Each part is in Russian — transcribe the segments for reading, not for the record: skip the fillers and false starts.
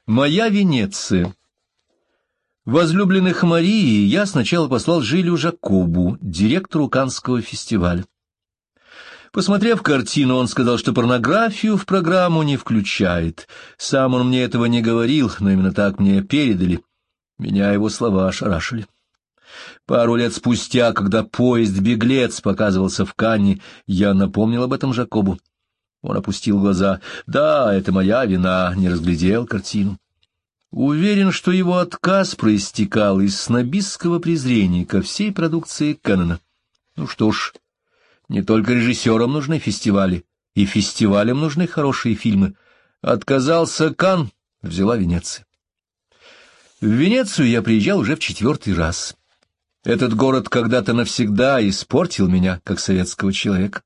Моя Венеция. Возлюбленных Марии я сначала послал Жилю Жакобу, директору Каннского фестиваля. Посмотрев картину, он сказал, что порнографию в программу не включает. Сам он мне этого не говорил, но именно так мне передали. Меня его слова ошарашили. Пару лет спустя, когда поезд «Беглец» показывался в Канне, я напомнил об этом Жакобу. Он опустил глаза. «Да, это моя вина, не разглядел картину». Уверен, что его отказ проистекал из снобистского презрения ко всей продукции Кэннона. Ну что ж, не только режиссерам нужны фестивали, и фестивалям нужны хорошие фильмы. Отказался Канн, взяла Венеция. В Венецию я приезжал уже в 4-й раз. Этот город когда-то навсегда испортил меня, как советского человека.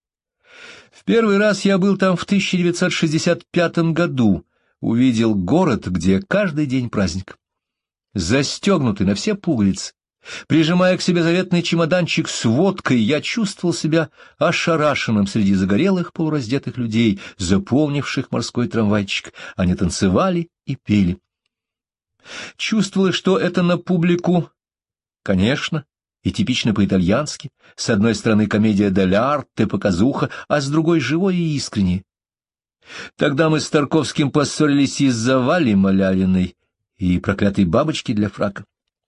В первый раз я был там в 1965 году, увидел город, где каждый день праздник. Застегнутый на все пуговицы, прижимая к себе заветный чемоданчик с водкой, я чувствовал себя ошарашенным среди загорелых полураздетых людей, заполнивших морской трамвайчик. Они танцевали и пели. Чувствовалось, что это на публику, конечно, и типично по-итальянски, с одной стороны комедия дель-арте, показуха, а с другой живой и искренней. Тогда мы с Тарковским поссорились из-за Вали Малявиной и проклятой бабочки для фрака.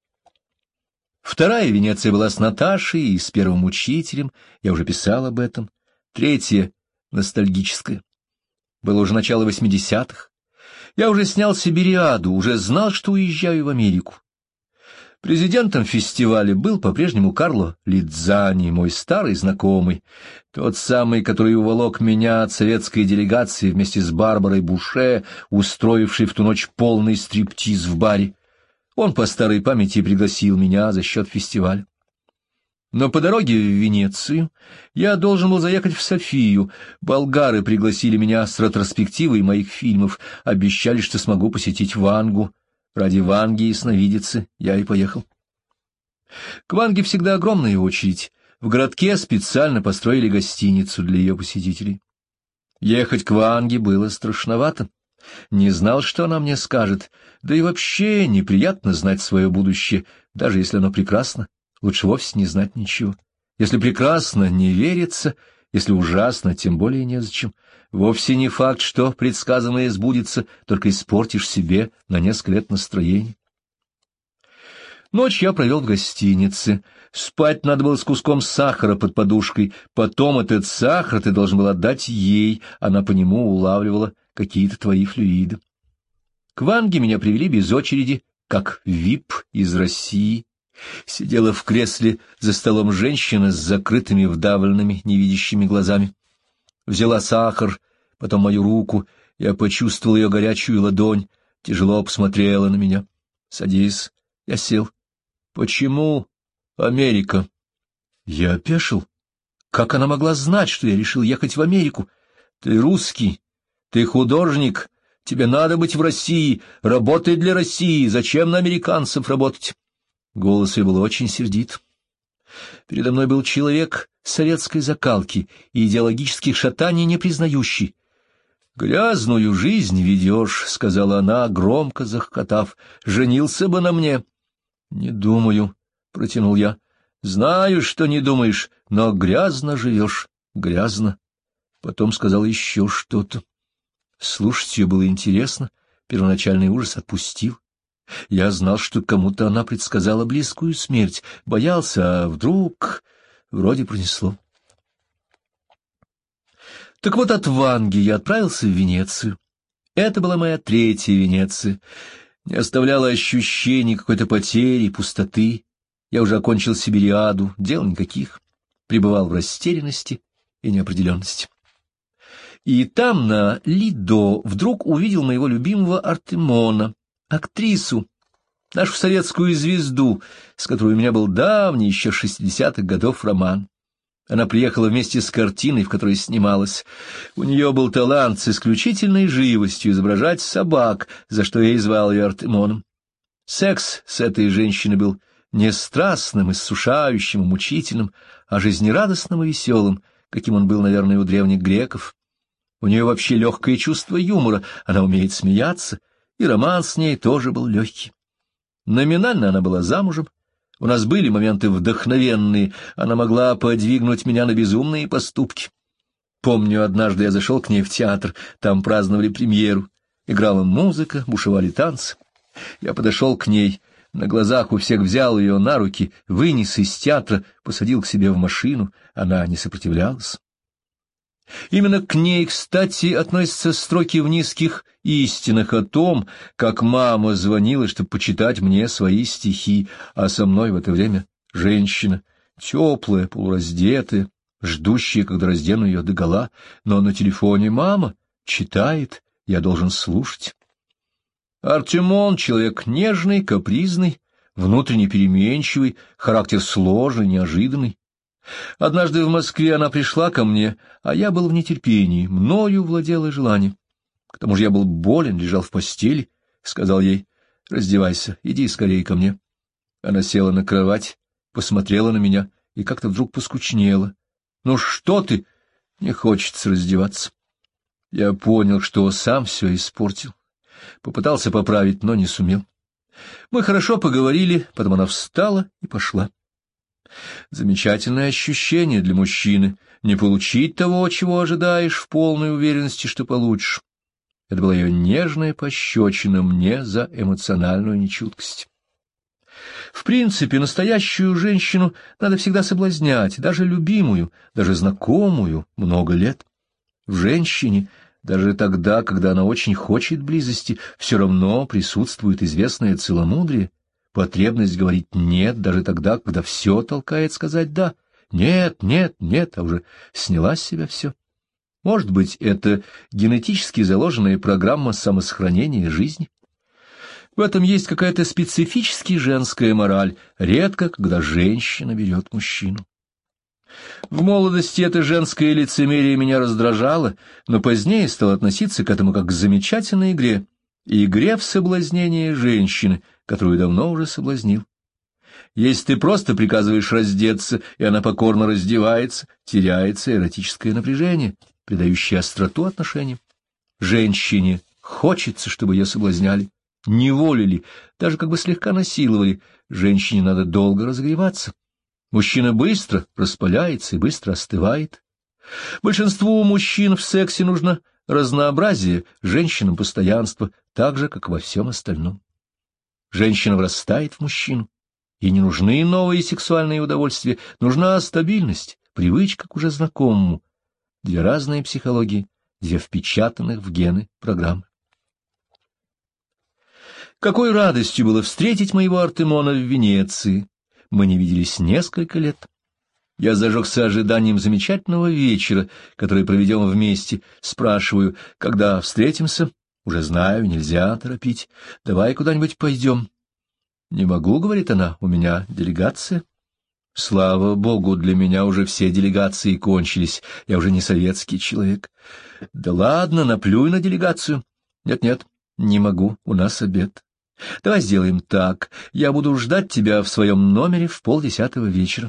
Вторая Венеция была с Наташей и с первым учителем, я уже писал об этом. Третья — ностальгическая. Было уже начало 80-х. Я уже снял «Сибириаду», уже знал, что уезжаю в Америку. Президентом фестиваля был по-прежнему Карло Лидзани, мой старый знакомый, тот самый, который уволок меня от советской делегации вместе с Барбарой Буше, устроившей в ту ночь полный стриптиз в баре. Он по старой памяти пригласил меня за счет фестиваля. Но по дороге в Венецию я должен был заехать в Софию. Болгары пригласили меня с ретроспективой моих фильмов, обещали, что смогу посетить Вангу. Ради Ванги и сновидицы я и поехал. К Ванге всегда огромная очередь. В городке специально построили гостиницу для ее посетителей. Ехать к Ванге было страшновато. Не знал, что она мне скажет. Да и вообще неприятно знать свое будущее, даже если оно прекрасно. Лучше вовсе не знать ничего. Если прекрасно, не верится, если ужасно, тем более незачем. Вовсе не факт, что предсказанное сбудется, только испортишь себе на несколько лет настроение. Ночь я провел в гостинице. Спать надо было с куском сахара под подушкой. Потом этот сахар ты должен был отдать ей, она по нему улавливала какие-то твои флюиды. К Ванге меня привели без очереди, как вип из России. Сидела в кресле за столом женщина с закрытыми вдавленными невидящими глазами. Взяла сахар, потом мою руку, я почувствовал ее горячую ладонь, тяжело посмотрела на меня. «Садись». Я сел. «Почему Америка?» Я опешил. Как она могла знать, что я решил ехать в Америку? «Ты русский, ты художник, тебе надо быть в России, работай для России, зачем на американцев работать?» Голос ее был очень сердит. Передо мной был человек советской закалки и идеологических шатаний не признающий. «Грязную жизнь ведешь», — сказала она, громко захохотав. «Женился бы на мне». «Не думаю», — протянул я. «Знаю, что не думаешь, но грязно живешь, грязно». Потом сказала еще что-то. Слушать ее было интересно, первоначальный ужас отпустил. Я знал, что кому-то она предсказала близкую смерть, боялся, а вдруг вроде пронесло. Так вот, от Ванги я отправился в Венецию. Это была моя третья Венеция. Не оставляло ощущений какой-то потери, пустоты. Я уже окончил Сибириаду, дел никаких. Пребывал в растерянности и неопределенности. И там, на Лидо, вдруг увидел моего любимого Артемона, актрису, нашу советскую звезду, с которой у меня был давний, еще 60-х годов, роман. Она приехала вместе с картиной, в которой снималась. У нее был талант с исключительной живостью изображать собак, за что я и звал ее Артемоном. Секс с этой женщиной был не страстным, иссушающим, мучительным, а жизнерадостным и веселым, каким он был, наверное, у древних греков. У нее вообще легкое чувство юмора, она умеет смеяться, и роман с ней тоже был легкий. Номинально она была замужем, у нас были моменты вдохновенные, она могла подвигнуть меня на безумные поступки. Помню, однажды я зашел к ней в театр, там праздновали премьеру, играла музыка, бушевали танцы. Я подошел к ней, на глазах у всех взял ее на руки, вынес из театра, посадил к себе в машину, она не сопротивлялась. Именно к ней, кстати, относятся строки в «Низких истинах» о том, как мама звонила, чтобы почитать мне свои стихи, а со мной в это время женщина, теплая, полураздетая, ждущая, когда раздену ее догола, но на телефоне мама читает, я должен слушать. Артемон — человек нежный, капризный, внутренне переменчивый, характер сложный, неожиданный. Однажды в Москве она пришла ко мне, а я был в нетерпении, мною владело желание. К тому же я был болен, лежал в постели, сказал ей: «Раздевайся, иди скорее ко мне». Она села на кровать, посмотрела на меня и как-то вдруг поскучнела. «Ну что ты?» «Не хочется раздеваться». Я понял, что сам все испортил. Попытался поправить, но не сумел. Мы хорошо поговорили, потом она встала и пошла. Замечательное ощущение для мужчины — не получить того, чего ожидаешь, в полной уверенности, что получишь. Это была ее нежная пощечина мне за эмоциональную нечуткость. В принципе, настоящую женщину надо всегда соблазнять, даже любимую, даже знакомую, много лет. В женщине, даже тогда, когда она очень хочет близости, все равно присутствует известное целомудрие, потребность говорить «нет» даже тогда, когда все толкает сказать «да». Нет, нет, нет, а уже сняла с себя все. Может быть, это генетически заложенная программа самосохранения жизни? В этом есть какая-то специфически женская мораль, редко, когда женщина берет мужчину. В молодости это женское лицемерие меня раздражало, но позднее стал относиться к этому как к замечательной игре в соблазнение женщины, которую давно уже соблазнил. Если ты просто приказываешь раздеться, и она покорно раздевается, теряется эротическое напряжение, придающее остроту отношениям. Женщине хочется, чтобы ее соблазняли, неволили, даже как бы слегка насиловали. Женщине надо долго разогреваться. Мужчина быстро распаляется и быстро остывает. Большинству мужчин в сексе нужно разнообразие, женщинам постоянство, так же, как во всем остальном. Женщина врастает в мужчину. Ей не нужны новые сексуальные удовольствия, нужна стабильность, привычка к уже знакомому. Две разные психологии, две впечатанных в гены программы. Какой радостью было встретить моего Артемона в Венеции! Мы не виделись несколько лет. Я зажегся ожиданием замечательного вечера, который проведем вместе. Спрашиваю, когда встретимся? Уже знаю, нельзя торопить. Давай куда-нибудь пойдем. «Не могу», — говорит она, — «у меня делегация». Слава богу, для меня уже все делегации кончились, я уже не советский человек. Да ладно, наплюй на делегацию. Нет-нет, не могу, у нас обед. Давай сделаем так, я буду ждать тебя в своем номере в 9:30 вечера.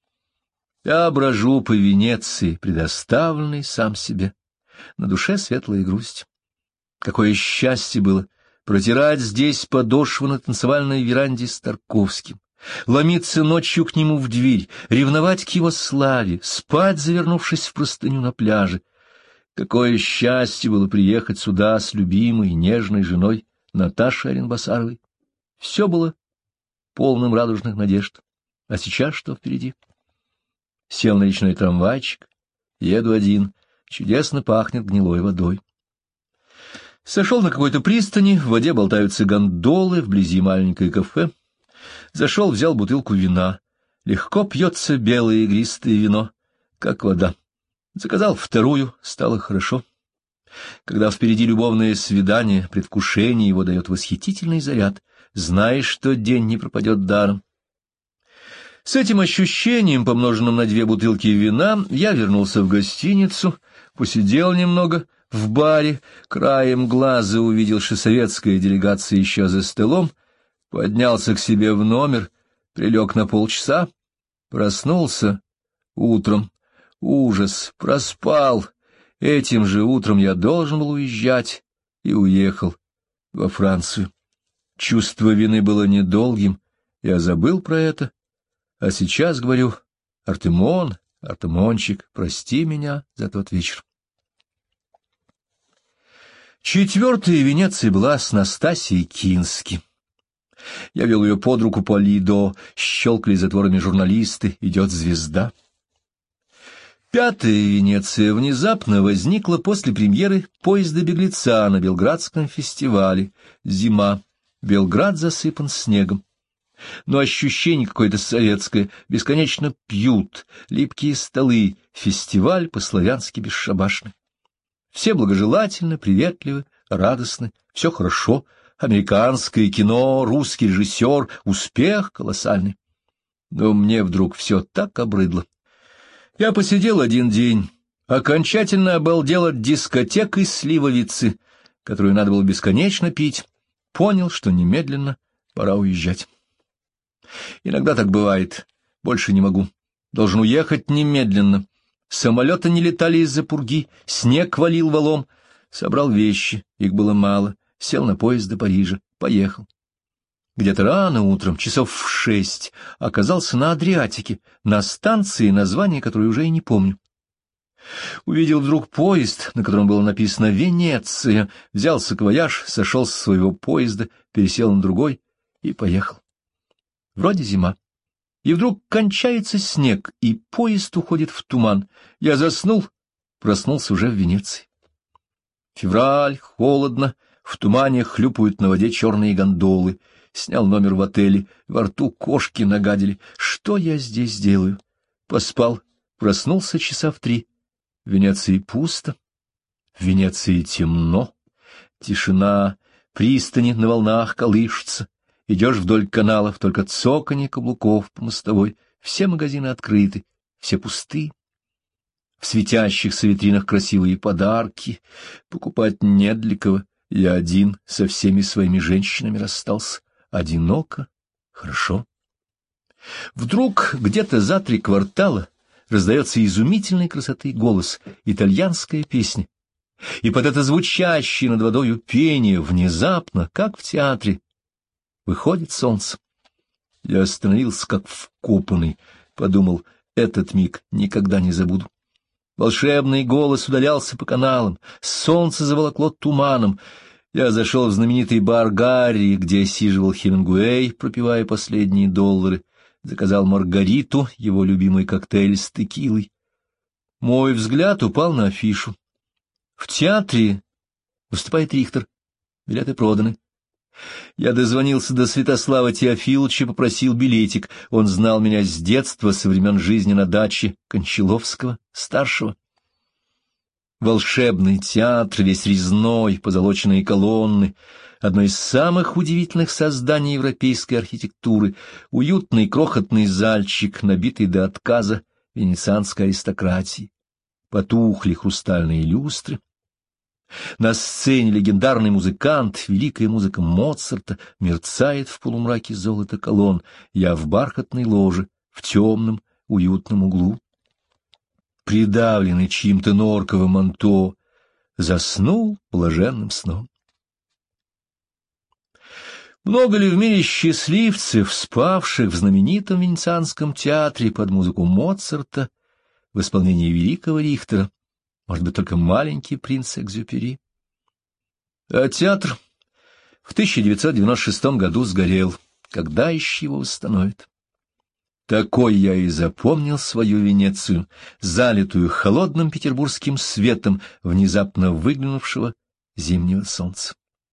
Я брожу по Венеции, предоставленный сам себе. На душе светлая грусть. Какое счастье было протирать здесь подошву на танцевальной веранде с Тарковским, ломиться ночью к нему в дверь, ревновать к его славе, спать, завернувшись в простыню на пляже. Какое счастье было приехать сюда с любимой, нежной женой Наташей Оренбасаровой. Все было полным радужных надежд. А сейчас что впереди? Сел на речной трамвайчик, еду один, чудесно пахнет гнилой водой. Сошел на какой-то пристани, в воде болтаются гондолы, вблизи маленькое кафе. Зашел, взял бутылку вина. Легко пьется белое игристое вино, как вода. Заказал вторую, стало хорошо. Когда впереди любовное свидание, предвкушение его дает восхитительный заряд. Знаешь, что день не пропадет даром. С этим ощущением, помноженным на 2 бутылки вина, я вернулся в гостиницу, посидел немного в баре, краем глаза увидел, что советская делегация еще за столом, поднялся к себе в номер, прилег на полчаса, проснулся утром. Ужас, проспал. Этим же утром я должен был уезжать и уехал. во Францию. Чувство вины было недолгим, я забыл про это, а сейчас говорю: Артемон, Артемончик, прости меня за тот вечер. Четвертая Венеция была с Настасией Кински. Я вел ее под руку по Лидо, щелкали затворами журналисты, идет звезда. Пятая Венеция внезапно возникла после премьеры «Поезда беглеца» на Белградском фестивале. Зима, Белград засыпан снегом. Но ощущение какое-то советское, бесконечно пьют, липкие столы, фестиваль по-славянски бесшабашный. Все благожелательны, приветливы, радостны, все хорошо, американское кино, русский режиссер, успех колоссальный. Но мне вдруг все так обрыдло. Я посидел один день, окончательно обалдел от дискотек и сливовицы, которую надо было бесконечно пить, понял, что немедленно пора уезжать. Иногда так бывает, больше не могу, должен уехать немедленно. Самолеты не летали из-за пурги, снег валил валом. Собрал вещи, их было мало, сел на поезд до Парижа, поехал. Где-то рано утром, часов в 6, оказался на Адриатике, на станции, название которой уже и не помню. Увидел вдруг поезд, на котором было написано «Венеция», взял саквояж, сошел с своего поезда, пересел на другой и поехал. Вроде зима. И вдруг кончается снег, и поезд уходит в туман. Я заснул, проснулся уже в Венеции. Февраль, холодно, в тумане хлюпают на воде черные гондолы. Снял номер в отеле, во рту кошки нагадили. Что я здесь делаю? Поспал, проснулся часа в 3. В Венеции пусто, в Венеции темно, тишина, пристани на волнах колышутся. Идешь вдоль каналов, только цоканье каблуков по мостовой. Все магазины открыты, все пусты. В светящихся витринах красивые подарки. Покупать не для кого. Я один со всеми своими женщинами расстался. Одиноко, хорошо. Вдруг где-то за 3 квартала раздается изумительной красоты голос, итальянская песня. И под это звучащее над водою пение внезапно, как в театре, выходит солнце. Я остановился, как вкопанный, подумал, этот миг никогда не забуду. Волшебный голос удалялся по каналам, солнце заволокло туманом. Я зашел в знаменитый бар Гарри, где осиживал Хемингуэй, пропивая последние $, заказал маргариту, его любимый коктейль с текилой. Мой взгляд упал на афишу. В театре выступает Рихтер, билеты проданы. Я дозвонился до Святослава Теофиловича, попросил билетик. Он знал меня с детства, со времен жизни на даче Кончаловского-старшего. Волшебный театр, весь резной, позолоченные колонны, одно из самых удивительных созданий европейской архитектуры, уютный крохотный зальчик, набитый до отказа венецианской аристократии. Потухли хрустальные люстры. На сцене легендарный музыкант, великая музыка Моцарта, мерцает в полумраке золота колонн. Я в бархатной ложе, в темном, уютном углу. Придавленный чьим-то норковым манто, заснул блаженным сном. Много ли в мире счастливцев, спавших в знаменитом венецианском театре под музыку Моцарта в исполнении великого Рихтера? Может быть, только маленький принц Экзюпери? А театр в 1996 году сгорел. Когда еще его восстановят? Такой я и запомнил свою Венецию, залитую холодным петербургским светом внезапно выглянувшего зимнего солнца.